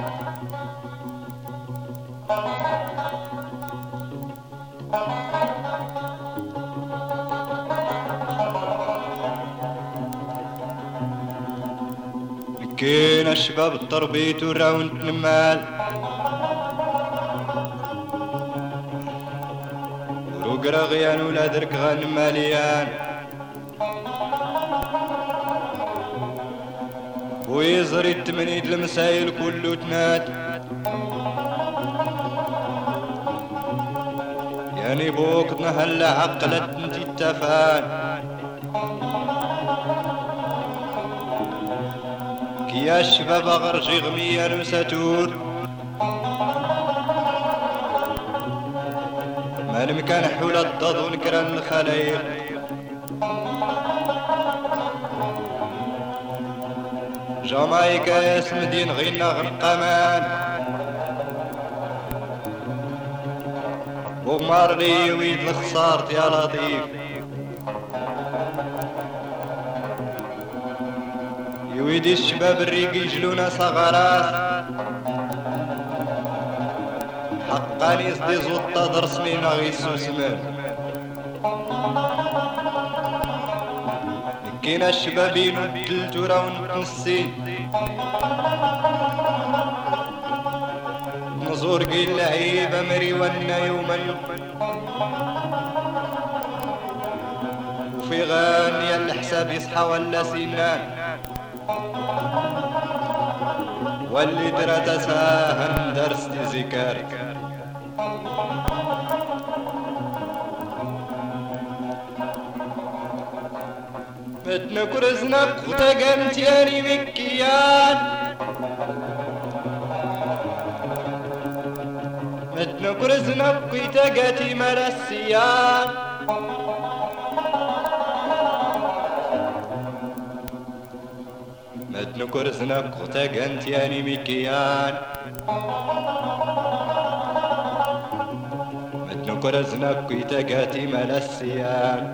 كاين الشباب التربيت وراون تنمال وروق رغيان ولا درك غنماليان ويزري التمنيد المسايل كله تناد يعني بوك نهلا عقلت انتي التفان يا الشباب غرجي غميا وساتور ما نمكن حول الضاد ونكران الخلايق جامايكا اسم دين غينا غرقامان ومارلي ويد الخسارت يا لطيف يويدي الشباب الريق يجلونا صغارات حقا يصدي زوطة درسني نغيسو سمان كينا الشبابين ودلتو راو نتنسي نزور قيل لعيبة مريوانا يوما وفي غانيا الحساب يصحى ولا سنان واللي درت ساهم درس ذكر متنكر زنق وتقمت ياني مكيان متنكر زنق وتقاتي مرسيان متنكر زنق وتقمت ياني مكيان متنكر زنق وتقاتي مرسيان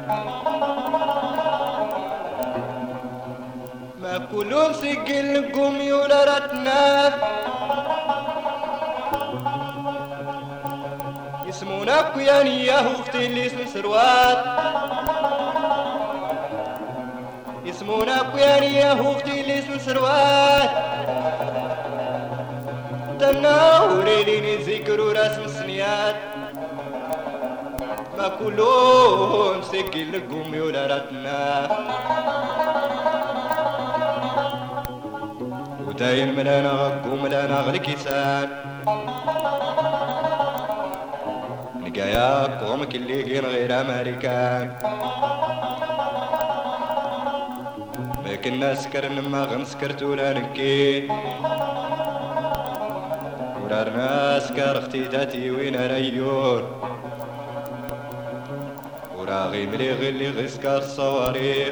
كلهم سجل قومي ولا رتنا يسمونك وياني يا اختي اللي اسم سروات يسمونك وياني يا اختي اللي اسم سروات تناوري ليني ذكر رسم السنيات ما كلهم سجل قومي ولا رتنا داين من انا غقوم انا غلكيسان نقايا قوم كلي كين غير امريكان ما كنا سكر نما غنسكرت ولا نكين ورارنا سكر اختي تاتي وين ريور وراغي مليغ اللي غسكر صواريخ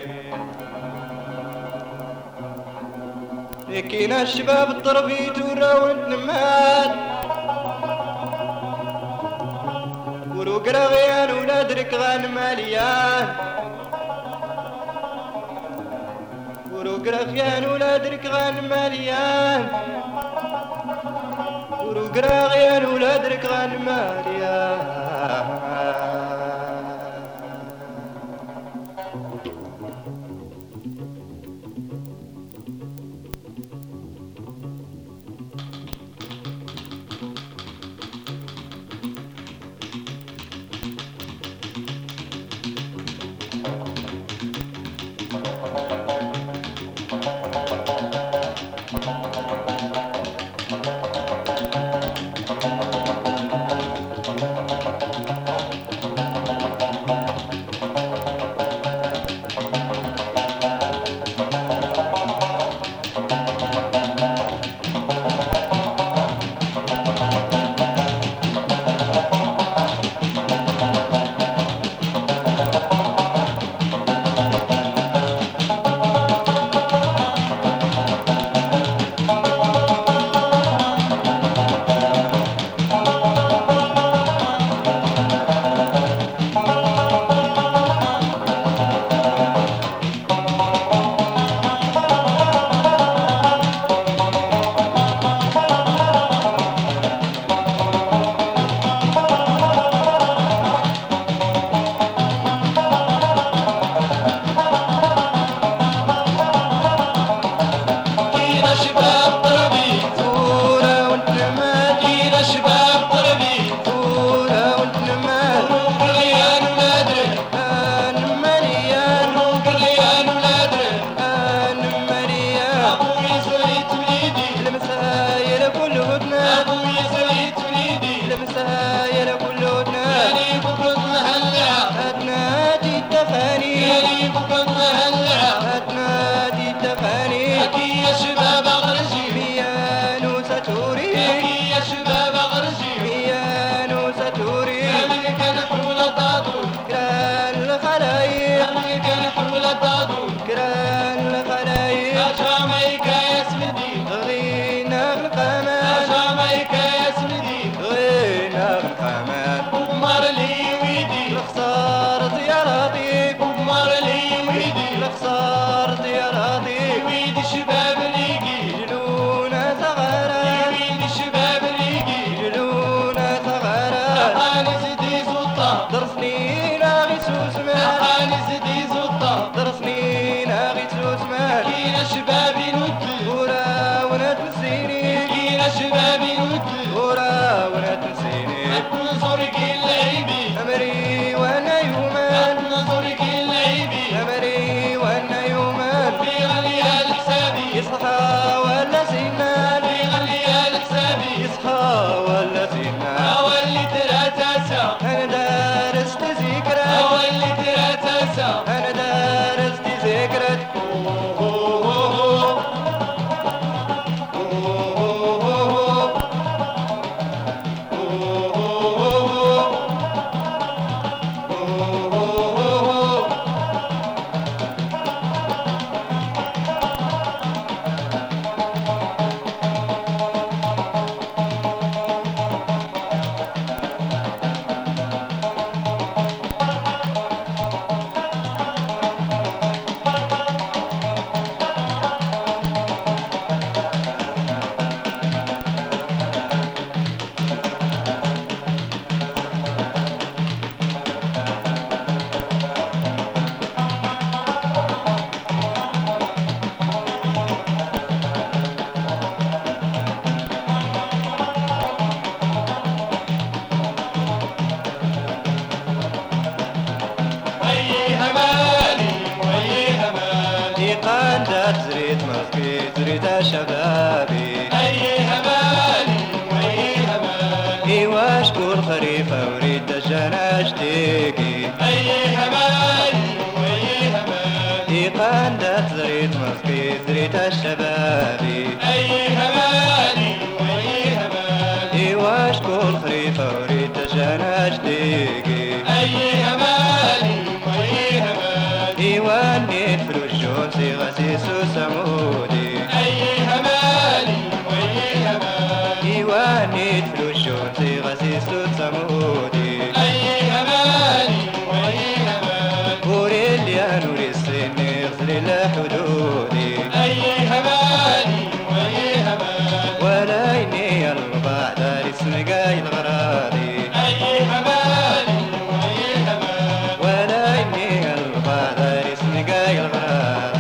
كينا الشباب الطربيت وراون نمات وروق رغيان ونادرك غان ماليان وروق رغيان ونادرك غان ماليان وروق رغيان ونادرك غان ماليان إيوا شكون خريفة وريد الجنة اشتيكي أيها مالي وأيها مالي إيقان زريت مصكي زريت الشبابي أيها مالي وأيها مالي إيوا شكون خريفة وريد الجنة اشتيكي أيها مالي وأيها مالي إيوا نيت فلوشون سي غسيس وسمودي أيها مالي وأيها مالي إيوا نيت فلوشون سي غسيس وسمودي أيها مالي وأيها مالي وريل يا نور السن يغزل لحدودي أيها مالي وأيها مالي ولا يني البعد الاسم قايل غراضي أيها مالي وأيها مالي ولا يني البعد الاسم قايل غراضي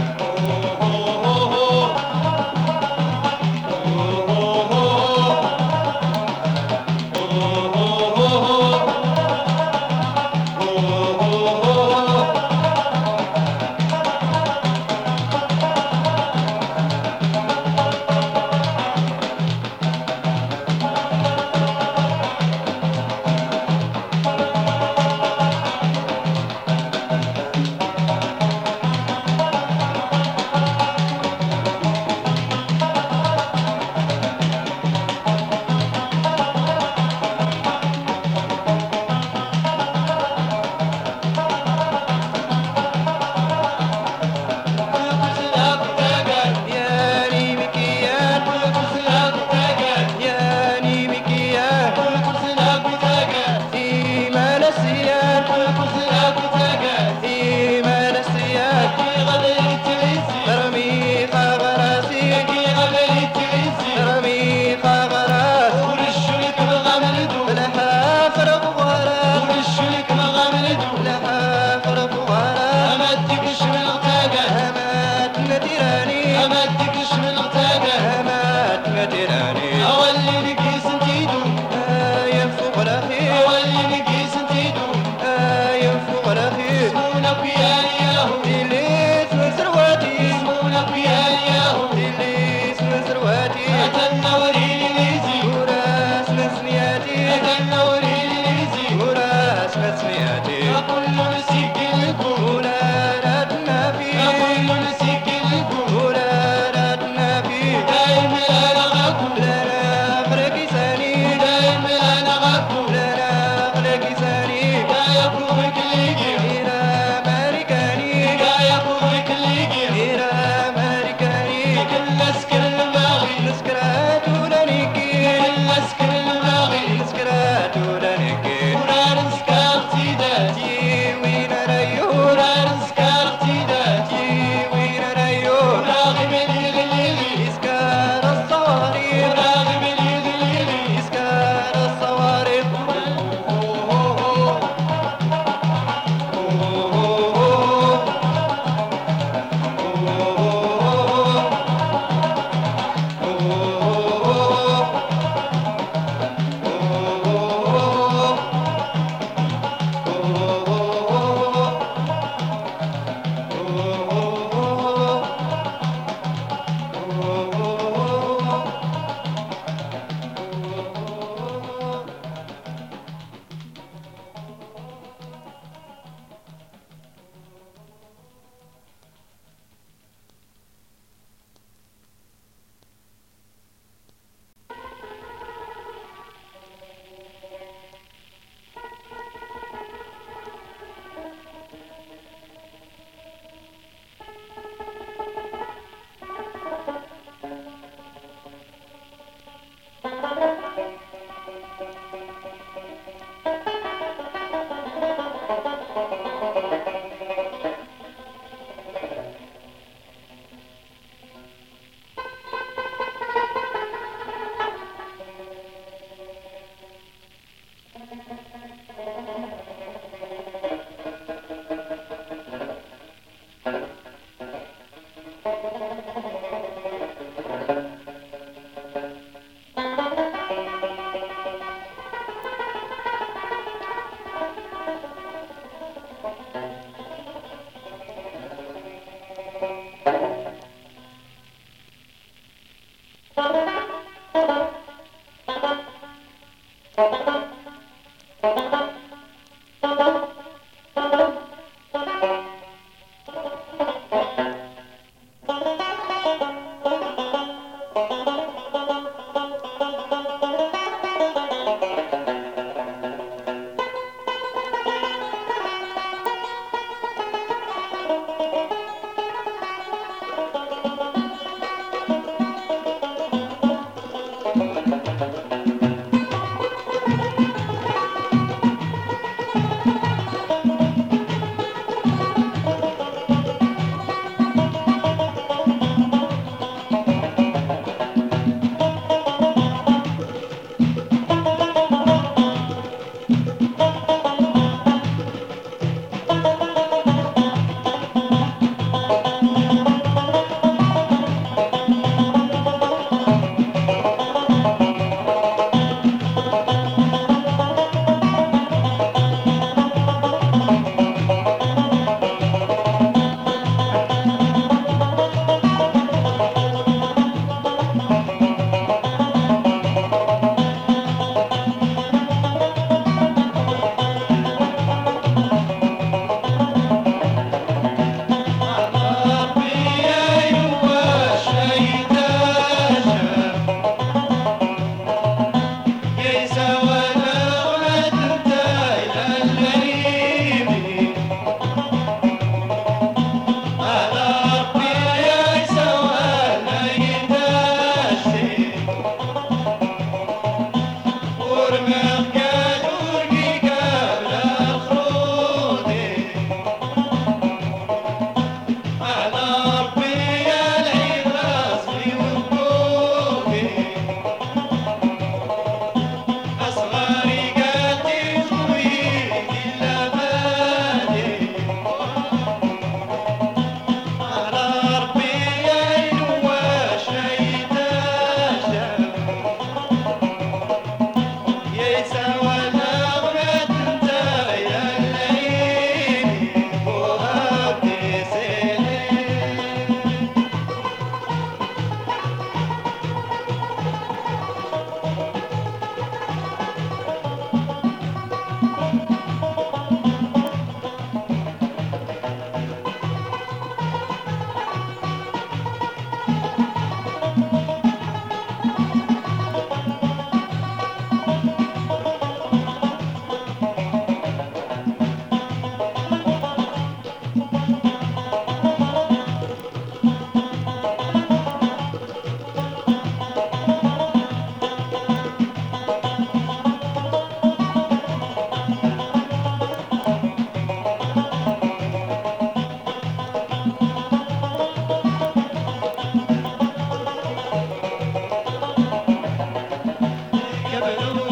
يا بلو